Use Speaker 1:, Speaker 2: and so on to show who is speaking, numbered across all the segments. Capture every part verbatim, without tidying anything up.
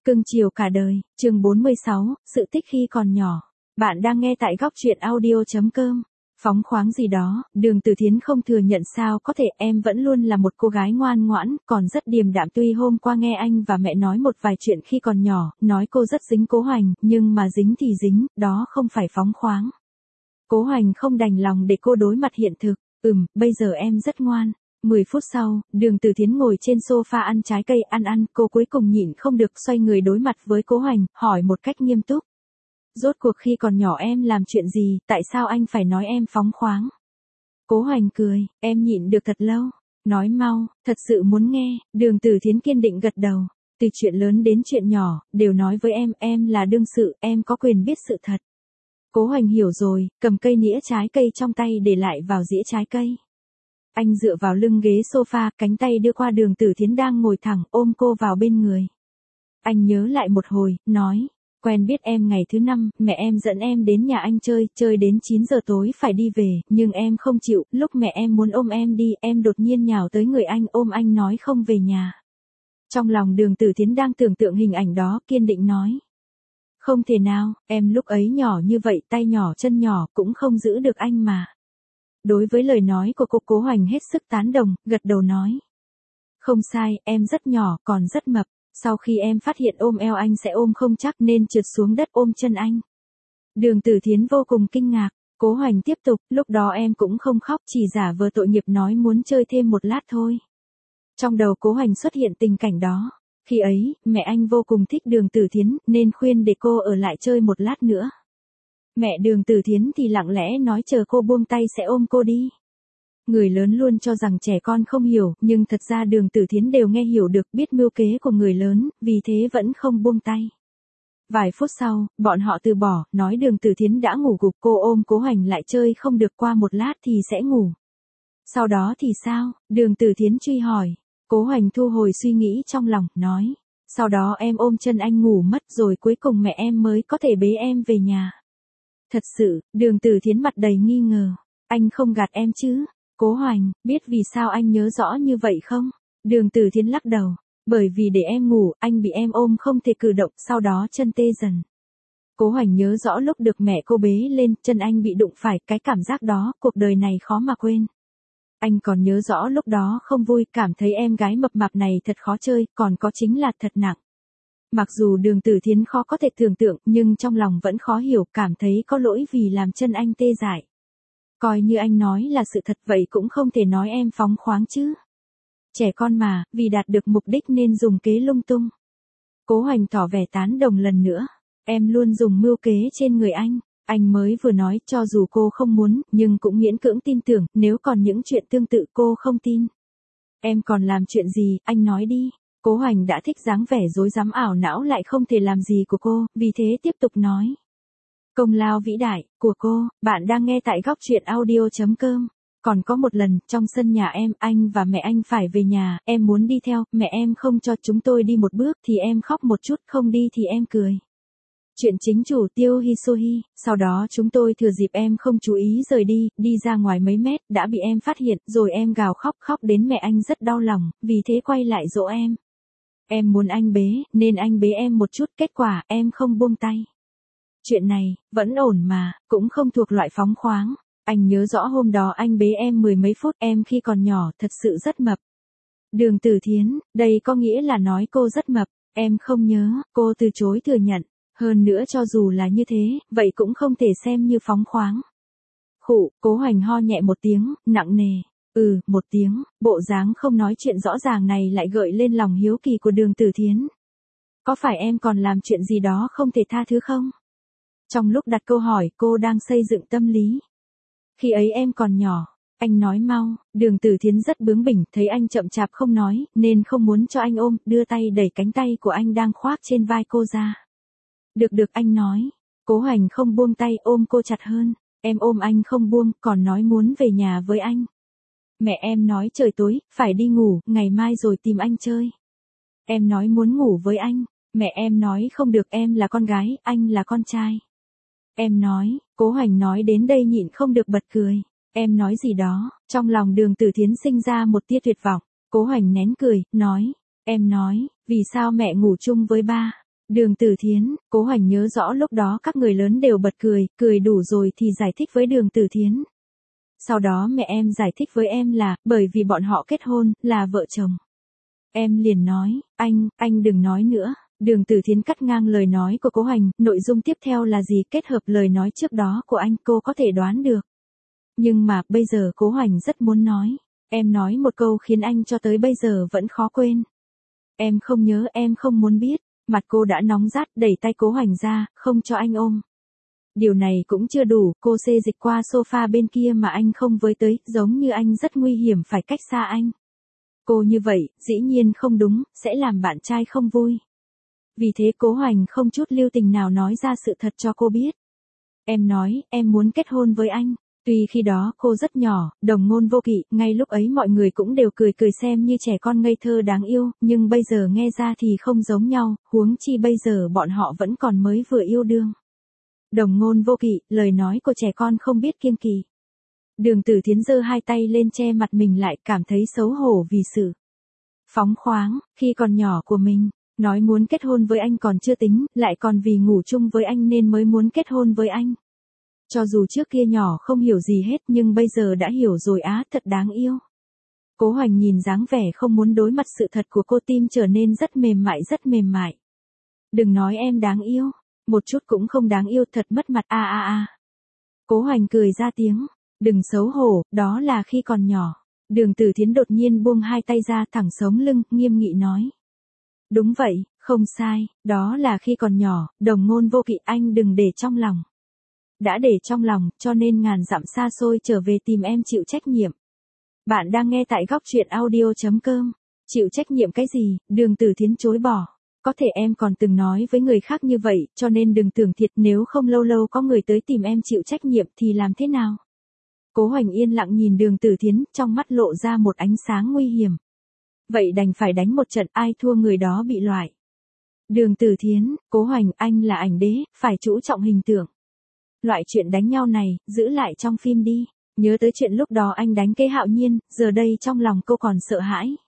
Speaker 1: Cưng chiều cả đời, chương bốn mươi sáu, sự tích khi còn nhỏ. Bạn đang nghe tại góc truyện audio chấm com. Phóng khoáng gì đó, Đường Tử Thiến không thừa nhận sao có thể, em vẫn luôn là một cô gái ngoan ngoãn, còn rất điềm đạm. Tuy hôm qua nghe anh và mẹ nói một vài chuyện khi còn nhỏ, nói cô rất dính Cố Hoành, nhưng mà dính thì dính, đó không phải phóng khoáng. Cố Hoành không đành lòng để cô đối mặt hiện thực, ừm, bây giờ em rất ngoan. mười phút sau, Đường Tử Thiến ngồi trên sofa ăn trái cây, ăn ăn, cô cuối cùng nhịn không được xoay người đối mặt với Cố Hoành, hỏi một cách nghiêm túc. Rốt cuộc khi còn nhỏ em làm chuyện gì, tại sao anh phải nói em phóng khoáng? Cố Hoành cười, em nhịn được thật lâu. Nói mau, thật sự muốn nghe. Đường Tử Thiến kiên định gật đầu. Từ chuyện lớn đến chuyện nhỏ, đều nói với em, em là đương sự, em có quyền biết sự thật. Cố Hoành hiểu rồi, cầm cây nĩa trái cây trong tay để lại vào dĩa trái cây. Anh dựa vào lưng ghế sofa, cánh tay đưa qua Đường Tử Thiến đang ngồi thẳng, ôm cô vào bên người. Anh nhớ lại một hồi, nói, quen biết em ngày thứ năm, mẹ em dẫn em đến nhà anh chơi, chơi đến chín giờ tối phải đi về, nhưng em không chịu, lúc mẹ em muốn ôm em đi, em đột nhiên nhào tới người anh, ôm anh nói không về nhà. Trong lòng Đường Tử Thiến đang tưởng tượng hình ảnh đó, kiên định nói. Không thể nào, em lúc ấy nhỏ như vậy, tay nhỏ chân nhỏ, cũng không giữ được anh mà. Đối với lời nói của cô, Cố Hoành hết sức tán đồng, gật đầu nói. Không sai, em rất nhỏ, còn rất mập. Sau khi em phát hiện ôm eo anh sẽ ôm không chắc nên trượt xuống đất ôm chân anh. Đường Tử Thiến vô cùng kinh ngạc. Cố Hoành tiếp tục, lúc đó em cũng không khóc, chỉ giả vờ tội nghiệp nói muốn chơi thêm một lát thôi. Trong đầu Cố Hoành xuất hiện tình cảnh đó. Khi ấy, mẹ anh vô cùng thích Đường Tử Thiến, nên khuyên để cô ở lại chơi một lát nữa. Mẹ Đường Tử Thiến thì lặng lẽ nói chờ cô buông tay sẽ ôm cô đi. Người lớn luôn cho rằng trẻ con không hiểu, nhưng thật ra Đường Tử Thiến đều nghe hiểu được, biết mưu kế của người lớn, vì thế vẫn không buông tay. Vài phút sau, bọn họ từ bỏ, nói Đường Tử Thiến đã ngủ gục, cô ôm Cố Hoành lại chơi không được, qua một lát thì sẽ ngủ. Sau đó thì sao? Đường Tử Thiến truy hỏi. Cố Hoành thu hồi suy nghĩ trong lòng, nói. Sau đó em ôm chân anh ngủ mất rồi cuối cùng mẹ em mới có thể bế em về nhà. Thật sự, Đường Tử Thiến mặt đầy nghi ngờ. Anh không gạt em chứ? Cố Hoành, biết vì sao anh nhớ rõ như vậy không? Đường Tử Thiến lắc đầu. Bởi vì để em ngủ, anh bị em ôm không thể cử động, sau đó chân tê dần. Cố Hoành nhớ rõ lúc được mẹ cô bế lên, chân anh bị đụng phải, cái cảm giác đó, cuộc đời này khó mà quên. Anh còn nhớ rõ lúc đó không vui, cảm thấy em gái mập mạp này thật khó chơi, còn có chính là thật nặng. Mặc dù Đường Tử Thiến khó có thể tưởng tượng, nhưng trong lòng vẫn khó hiểu, cảm thấy có lỗi vì làm chân anh tê dại. Coi như anh nói là sự thật vậy cũng không thể nói em phóng khoáng chứ. Trẻ con mà, vì đạt được mục đích nên dùng kế lung tung. Cố Hoành tỏ vẻ tán đồng lần nữa. Em luôn dùng mưu kế trên người anh. Anh mới vừa nói cho dù cô không muốn, nhưng cũng miễn cưỡng tin tưởng, nếu còn những chuyện tương tự cô không tin. Em còn làm chuyện gì, anh nói đi. Cố Hoành đã thích dáng vẻ rối rắm ảo não lại không thể làm gì của cô, vì thế tiếp tục nói. Công lao vĩ đại, của cô, bạn đang nghe tại góc truyện audio chấm com. Còn có một lần, trong sân nhà em, anh và mẹ anh phải về nhà, em muốn đi theo, mẹ em không cho chúng tôi đi một bước thì em khóc một chút, không đi thì em cười. Chuyện chính chủ Tiêu Hisohi, sau đó chúng tôi thừa dịp em không chú ý rời đi, đi ra ngoài mấy mét, đã bị em phát hiện, rồi em gào khóc khóc đến mẹ anh rất đau lòng, vì thế quay lại dỗ em. Em muốn anh bế, nên anh bế em một chút, kết quả, em không buông tay. Chuyện này, vẫn ổn mà, cũng không thuộc loại phóng khoáng. Anh nhớ rõ hôm đó anh bế em mười mấy phút, em khi còn nhỏ, thật sự rất mập. Đường Tử Thiến, đây có nghĩa là nói cô rất mập, em không nhớ, cô từ chối thừa nhận. Hơn nữa cho dù là như thế, vậy cũng không thể xem như phóng khoáng. Khụ, Cố Hoành ho nhẹ một tiếng, nặng nề. Ừ, một tiếng, bộ dáng không nói chuyện rõ ràng này lại gợi lên lòng hiếu kỳ của Đường Tử Thiến. Có phải em còn làm chuyện gì đó không thể tha thứ không? Trong lúc đặt câu hỏi, cô đang xây dựng tâm lý. Khi ấy em còn nhỏ, anh nói mau. Đường Tử Thiến rất bướng bỉnh, thấy anh chậm chạp không nói, nên không muốn cho anh ôm, đưa tay đẩy cánh tay của anh đang khoác trên vai cô ra. Được được anh nói. Cố Hoành không buông tay, ôm cô chặt hơn. Em ôm anh không buông, còn nói muốn về nhà với anh. Mẹ em nói trời tối, phải đi ngủ, ngày mai rồi tìm anh chơi. Em nói muốn ngủ với anh. Mẹ em nói không được, em là con gái, anh là con trai. Em nói, Cố Hoành nói đến đây nhịn không được bật cười. Em nói gì đó, trong lòng Đường Tử Thiến sinh ra một tia tuyệt vọng. Cố Hoành nén cười, nói, em nói, vì sao mẹ ngủ chung với ba? Đường Tử Thiến, Cố Hoành nhớ rõ lúc đó các người lớn đều bật cười, cười đủ rồi thì giải thích với Đường Tử Thiến. Sau đó mẹ em giải thích với em là, bởi vì bọn họ kết hôn, là vợ chồng. Em liền nói, anh, anh đừng nói nữa. Đường Tử Thiến cắt ngang lời nói của Cố Hoành, nội dung tiếp theo là gì kết hợp lời nói trước đó của anh cô có thể đoán được. Nhưng mà, bây giờ Cố Hoành rất muốn nói. Em nói một câu khiến anh cho tới bây giờ vẫn khó quên. Em không nhớ, em không muốn biết. Mặt cô đã nóng rát, đẩy tay Cố Hoành ra, không cho anh ôm. Điều này cũng chưa đủ, cô xê dịch qua sofa bên kia mà anh không với tới, giống như anh rất nguy hiểm phải cách xa anh. Cô như vậy, dĩ nhiên không đúng, sẽ làm bạn trai không vui. Vì thế Cố Hoành không chút lưu tình nào nói ra sự thật cho cô biết. Em nói, em muốn kết hôn với anh. Tuy khi đó cô rất nhỏ, đồng ngôn vô kỵ, ngay lúc ấy mọi người cũng đều cười cười xem như trẻ con ngây thơ đáng yêu, nhưng bây giờ nghe ra thì không giống nhau, huống chi bây giờ bọn họ vẫn còn mới vừa yêu đương. Đồng ngôn vô kỵ, lời nói của trẻ con không biết kiêng kỵ. Đường Tử Thiến giơ hai tay lên che mặt mình lại, cảm thấy xấu hổ vì sự phóng khoáng, khi còn nhỏ của mình. Nói muốn kết hôn với anh còn chưa tính, lại còn vì ngủ chung với anh nên mới muốn kết hôn với anh. Cho dù trước kia nhỏ không hiểu gì hết nhưng bây giờ đã hiểu rồi á, thật đáng yêu. Cố Hoành nhìn dáng vẻ không muốn đối mặt sự thật của cô, tim trở nên rất mềm mại rất mềm mại. Đừng nói em đáng yêu, một chút cũng không đáng yêu, thật mất mặt a a a. Cố Hoành cười ra tiếng, đừng xấu hổ, đó là khi còn nhỏ. Đường Tử Thiến đột nhiên buông hai tay ra thẳng sống lưng, nghiêm nghị nói. Đúng vậy, không sai, đó là khi còn nhỏ, đồng ngôn vô kỵ, anh đừng để trong lòng. Đã để trong lòng, cho nên ngàn dặm xa xôi trở về tìm em chịu trách nhiệm. Bạn đang nghe tại góc truyện audio.com. Chịu trách nhiệm cái gì, Đường Tử Thiến chối bỏ. Có thể em còn từng nói với người khác như vậy, cho nên đừng tưởng thiệt, nếu không lâu lâu có người tới tìm em chịu trách nhiệm thì làm thế nào? Cố Hoành yên lặng nhìn Đường Tử Thiến, trong mắt lộ ra một ánh sáng nguy hiểm. Vậy đành phải đánh một trận, ai thua người đó bị loại. Đường Tử Thiến, Cố Hoành, anh là ảnh đế, phải chú trọng hình tượng. Loại chuyện đánh nhau này, giữ lại trong phim đi. Nhớ tới chuyện lúc đó anh đánh Kế Hạo Nhiên, giờ đây trong lòng cô còn sợ hãi.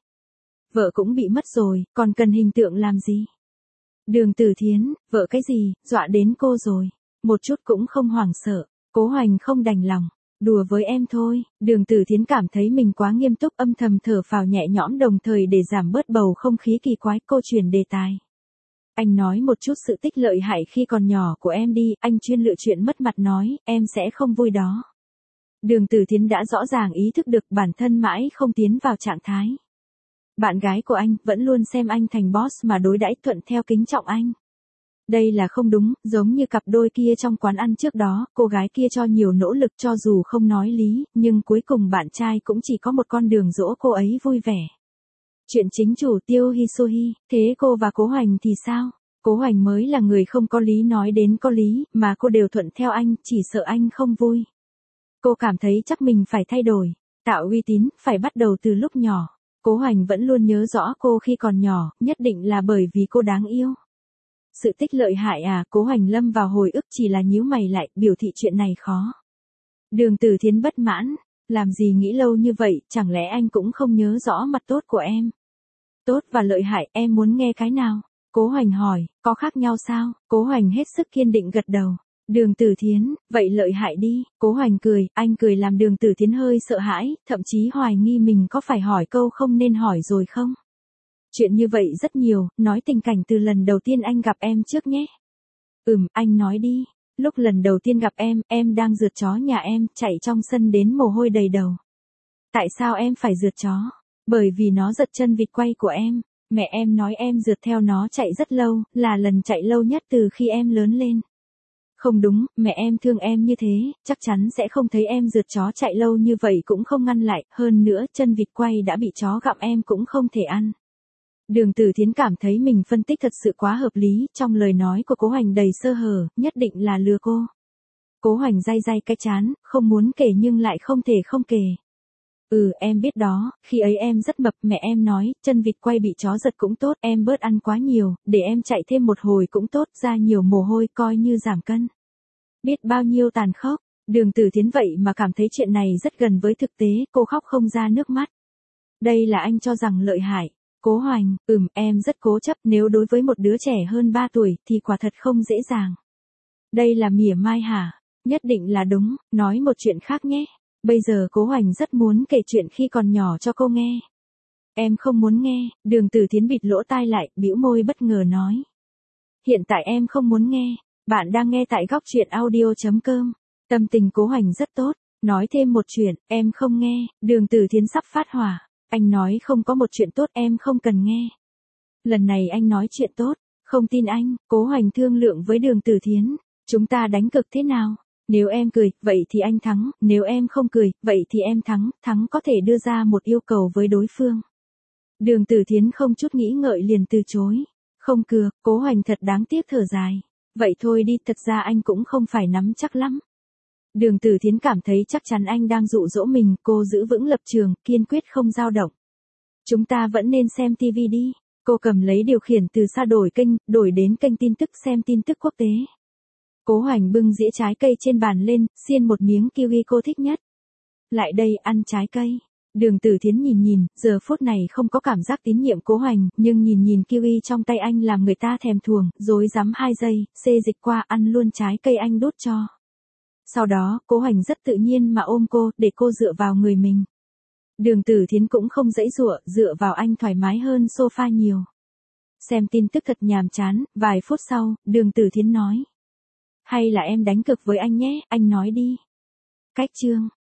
Speaker 1: Vợ cũng bị mất rồi, còn cần hình tượng làm gì? Đường Tử Thiến, vợ cái gì, dọa đến cô rồi. Một chút cũng không hoảng sợ, Cố Hoành không đành lòng. Đùa với em thôi. Đường Tử Thiến cảm thấy mình quá nghiêm túc, âm thầm thở phào nhẹ nhõm, đồng thời để giảm bớt bầu không khí kỳ quái, cô chuyển đề tài. Anh nói một chút sự tích lợi hại khi còn nhỏ của em đi, anh chuyên lựa chuyện mất mặt nói, em sẽ không vui đó. Đường Tử Thiến đã rõ ràng ý thức được bản thân mãi không tiến vào trạng thái. Bạn gái của anh vẫn luôn xem anh thành boss mà đối đãi thuận theo, kính trọng anh. Đây là không đúng, giống như cặp đôi kia trong quán ăn trước đó, cô gái kia cho nhiều nỗ lực cho dù không nói lý, nhưng cuối cùng bạn trai cũng chỉ có một con đường dỗ cô ấy vui vẻ. Chuyện chính chủ Tiêu Hisuhi, thế cô và Cố Hoành thì sao? Cố Hoành mới là người không có lý, nói đến có lý, mà cô đều thuận theo anh, chỉ sợ anh không vui. Cô cảm thấy chắc mình phải thay đổi, tạo uy tín, phải bắt đầu từ lúc nhỏ. Cố Hoành vẫn luôn nhớ rõ cô khi còn nhỏ, nhất định là bởi vì cô đáng yêu. Sự tích lợi hại à, Cố Hoành lâm vào hồi ức, chỉ là nhíu mày lại, biểu thị chuyện này khó. Đường Tử Thiến bất mãn, làm gì nghĩ lâu như vậy, chẳng lẽ anh cũng không nhớ rõ mặt tốt của em? Tốt và lợi hại, em muốn nghe cái nào? Cố Hoành hỏi, có khác nhau sao? Cố Hoành hết sức kiên định gật đầu. Đường Tử Thiến, vậy lợi hại đi. Cố Hoành cười, anh cười làm Đường Tử Thiến hơi sợ hãi, thậm chí hoài nghi mình có phải hỏi câu không nên hỏi rồi không? Chuyện như vậy rất nhiều, nói tình cảnh từ lần đầu tiên anh gặp em trước nhé. Ừm, anh nói đi. Lúc lần đầu tiên gặp em, em đang rượt chó nhà em, chạy trong sân đến mồ hôi đầy đầu. Tại sao em phải rượt chó? Bởi vì nó giật chân vịt quay của em. Mẹ em nói em rượt theo nó chạy rất lâu, là lần chạy lâu nhất từ khi em lớn lên. Không đúng, mẹ em thương em như thế, chắc chắn sẽ không thấy em rượt chó chạy lâu như vậy cũng không ngăn lại, hơn nữa chân vịt quay đã bị chó gặm em cũng không thể ăn. Đường Tử Thiến cảm thấy mình phân tích thật sự quá hợp lý, trong lời nói của Cố Hoành đầy sơ hở, nhất định là lừa cô. Cố Hoành day day cái chán, không muốn kể nhưng lại không thể không kể. Ừ, em biết đó, khi ấy em rất mập, mẹ em nói, chân vịt quay bị chó giật cũng tốt, em bớt ăn quá nhiều, để em chạy thêm một hồi cũng tốt, ra nhiều mồ hôi coi như giảm cân. Biết bao nhiêu tàn khốc, Đường Tử Thiến vậy mà cảm thấy chuyện này rất gần với thực tế, cô khóc không ra nước mắt. Đây là anh cho rằng lợi hại. Cố Hoành, ừm, em rất cố chấp, nếu đối với một đứa trẻ hơn ba tuổi thì quả thật không dễ dàng. Đây là mỉa mai hả? Nhất định là đúng, nói một chuyện khác nhé. Bây giờ Cố Hoành rất muốn kể chuyện khi còn nhỏ cho cô nghe. Em không muốn nghe, Đường Tử Thiến bịt lỗ tai lại, bĩu môi bất ngờ nói. Hiện tại em không muốn nghe, bạn đang nghe tại góc truyện audio.com. Tâm tình Cố Hoành rất tốt, nói thêm một chuyện, em không nghe, Đường Tử Thiến sắp phát hỏa. Anh nói không có một chuyện tốt em không cần nghe. Lần này anh nói chuyện tốt, không tin anh, Cố Hoành thương lượng với Đường Tử Thiến. Chúng ta đánh cực thế nào? Nếu em cười, vậy thì anh thắng, nếu em không cười, vậy thì em thắng, thắng có thể đưa ra một yêu cầu với đối phương. Đường Tử Thiến không chút nghĩ ngợi liền từ chối. Không cược, Cố Hoành thật đáng tiếc thở dài. Vậy thôi đi, thật ra anh cũng không phải nắm chắc lắm. Đường Tử Thiến cảm thấy chắc chắn anh đang dụ dỗ mình, cô giữ vững lập trường, kiên quyết không dao động. Chúng ta vẫn nên xem tivi đi. Cô cầm lấy điều khiển từ xa đổi kênh, đổi đến kênh tin tức xem tin tức quốc tế. Cố Hoành bưng dĩa trái cây trên bàn lên, xiên một miếng kiwi cô thích nhất. Lại đây, ăn trái cây. Đường Tử Thiến nhìn nhìn, giờ phút này không có cảm giác tín nhiệm Cố Hoành, nhưng nhìn nhìn kiwi trong tay anh làm người ta thèm thuồng, rối rắm hai giây, xê dịch qua ăn luôn trái cây anh đút cho. Sau đó, Cố Hoành rất tự nhiên mà ôm cô, để cô dựa vào người mình. Đường Tử Thiến cũng không giãy giụa, dựa vào anh thoải mái hơn sofa nhiều. Xem tin tức thật nhàm chán, vài phút sau, Đường Tử Thiến nói. Hay là em đánh cược với anh nhé, anh nói đi. Cách chương.